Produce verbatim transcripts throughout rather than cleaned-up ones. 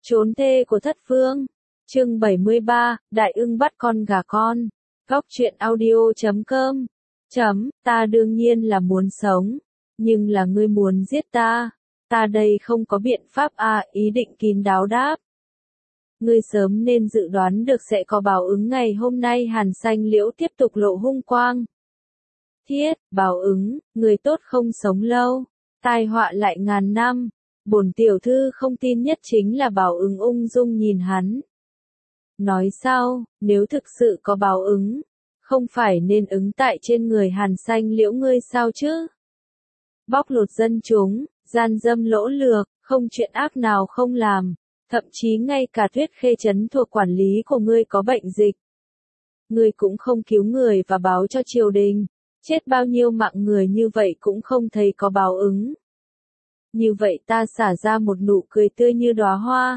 Trốn thê của thất phương. Chương bảy mươi ba, Đại ưng bắt con gà con. Góc truyện audio chấm com. Chấm, ta đương nhiên là muốn sống. Nhưng là ngươi muốn giết ta. Ta đây không có biện pháp à, ý định kín đáo đáp. Ngươi sớm nên dự đoán được sẽ có báo ứng ngày hôm nay. Hàn Xanh Liễu tiếp tục lộ hung quang. Thiết, báo ứng, người tốt không sống lâu. Tai họa lại ngàn năm. Bổn tiểu thư không tin nhất chính là báo ứng. Ung dung nhìn hắn. Nói sao, nếu thực sự có báo ứng, không phải nên ứng tại trên người Hàn Xanh Liễu ngươi sao chứ? Bóc lột dân chúng, gian dâm lỗ lược, không chuyện ác nào không làm, thậm chí ngay cả Tuyết Khê trấn thuộc quản lý của ngươi có bệnh dịch. Ngươi cũng không cứu người và báo cho triều đình, chết bao nhiêu mạng người như vậy cũng không thấy có báo ứng. Như vậy ta xả ra một nụ cười tươi như đóa hoa.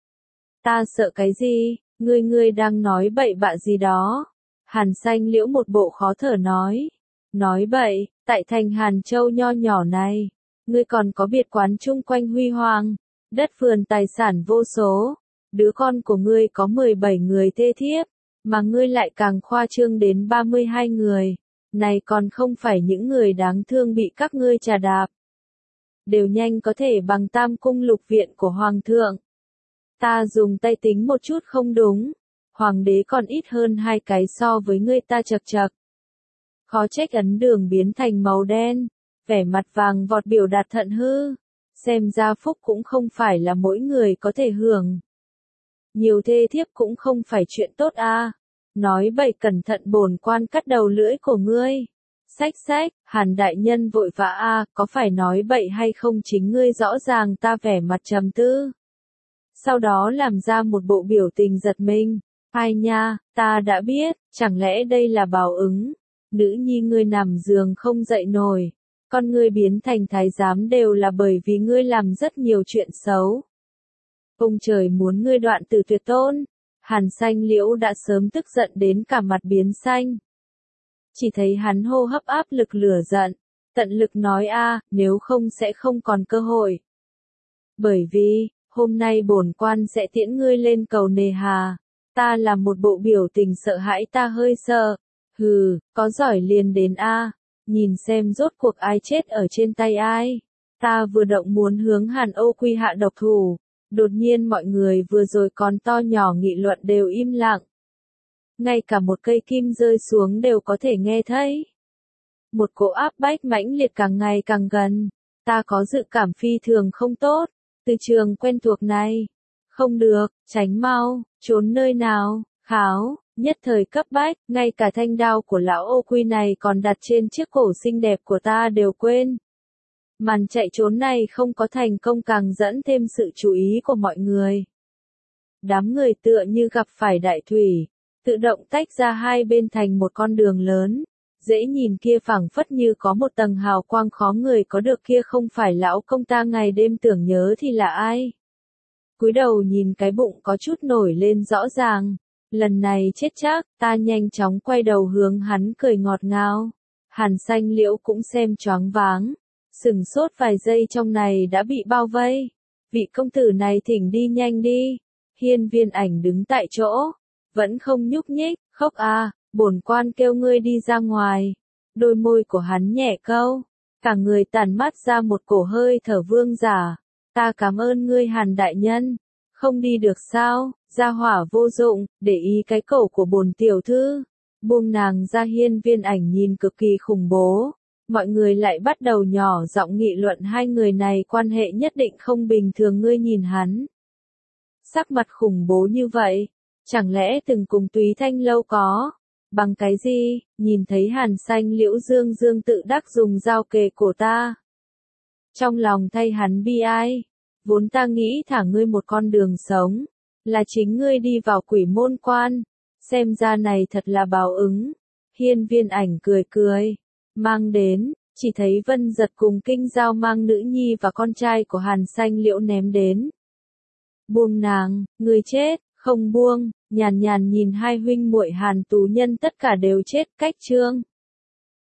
Ta sợ cái gì? Ngươi ngươi đang nói bậy bạ gì đó? Hàn Xanh Liễu một bộ khó thở nói. Nói bậy, tại thành Hàn Châu nho nhỏ này, ngươi còn có biệt quán chung quanh huy hoàng, đất vườn tài sản vô số, đứa con của ngươi có mười bảy người thê thiếp, mà ngươi lại càng khoa trương đến ba mươi hai người, này còn không phải những người đáng thương bị các ngươi trà đạp. Đều nhanh có thể bằng tam cung lục viện của Hoàng thượng. Ta dùng tay tính một chút không đúng. Hoàng đế còn ít hơn hai cái so với ngươi ta chật chật. Khó trách ấn đường biến thành màu đen. Vẻ mặt vàng vọt biểu đạt thận hư. Xem ra phúc cũng không phải là mỗi người có thể hưởng. Nhiều thê thiếp cũng không phải chuyện tốt a. Nói bậy cẩn thận bổn quan cắt đầu lưỡi của ngươi. Xách xách, Hàn đại nhân vội vã a, có phải nói bậy hay không chính ngươi rõ ràng. Ta vẻ mặt trầm tư. Sau đó làm ra một bộ biểu tình giật mình. Ai nha, ta đã biết, chẳng lẽ đây là báo ứng? Nữ nhi ngươi nằm giường không dậy nổi. Con ngươi biến thành thái giám đều là bởi vì ngươi làm rất nhiều chuyện xấu. Ông trời muốn ngươi đoạn tử tuyệt tôn. Hàn Xanh Liễu đã sớm tức giận đến cả mặt biến xanh. Chỉ thấy hắn hô hấp áp lực lửa giận. Tận lực nói a, nếu không sẽ không còn cơ hội. Bởi vì, hôm nay bổn quan sẽ tiễn ngươi lên cầu nề hà. Ta làm một bộ biểu tình sợ hãi ta hơi sợ. Hừ, có giỏi liền đến a, nhìn xem rốt cuộc ai chết ở trên tay ai. Ta vừa động muốn hướng Hàn Âu Quy hạ độc thủ. Đột nhiên mọi người vừa rồi còn to nhỏ nghị luận đều im lặng. Ngay cả một cây kim rơi xuống đều có thể nghe thấy. Một cỗ áp bách mãnh liệt càng ngày càng gần. Ta có dự cảm phi thường không tốt. Từ trường quen thuộc này. Không được, tránh mau, trốn nơi nào, kháo, nhất thời cấp bách, ngay cả thanh đao của lão Ô Quy này còn đặt trên chiếc cổ xinh đẹp của ta đều quên. Màn chạy trốn này không có thành công càng dẫn thêm sự chú ý của mọi người. Đám người tựa như gặp phải đại thủy, tự động tách ra hai bên thành một con đường lớn. Dễ nhìn kia phảng phất như có một tầng hào quang khó người có được kia không phải lão công ta ngày đêm tưởng nhớ thì là ai. Cúi đầu nhìn cái bụng có chút nổi lên rõ ràng. Lần này chết chắc, ta nhanh chóng quay đầu hướng hắn cười ngọt ngào. Hàn Xanh Liễu cũng xem choáng váng. Sừng sốt vài giây trong này đã bị bao vây. Vị công tử này thỉnh đi nhanh đi. Hiên Viên Ảnh đứng tại chỗ. Vẫn không nhúc nhích, khóc à, bổn quan kêu ngươi đi ra ngoài. Đôi môi của hắn nhẹ câu. Cả người tản mát ra một cổ hơi thở vương giả. Ta cảm ơn ngươi Hàn đại nhân. Không đi được sao, gia hỏa vô dụng, để ý cái cổ của bổn tiểu thư. Buông nàng ra. Hiên Viên Ảnh nhìn cực kỳ khủng bố. Mọi người lại bắt đầu nhỏ giọng nghị luận hai người này quan hệ nhất định không bình thường. Ngươi nhìn hắn. Sắc mặt khủng bố như vậy. Chẳng lẽ từng cùng Túy Thanh lâu có? Bằng cái gì? Nhìn thấy Hàn Xanh Liễu dương dương tự đắc dùng dao kề cổ ta. Trong lòng thay hắn bi ai. Vốn ta nghĩ thả ngươi một con đường sống. Là chính ngươi đi vào quỷ môn quan. Xem ra này thật là báo ứng. Hiên Viên Ảnh cười cười. Mang đến, chỉ thấy Vân Giật cùng Kinh Giao mang nữ nhi và con trai của Hàn Xanh Liễu ném đến. Buông nàng, ngươi chết, không buông, nhàn nhàn nhìn hai huynh muội Hàn Tú Nhân tất cả đều chết. Cách chương.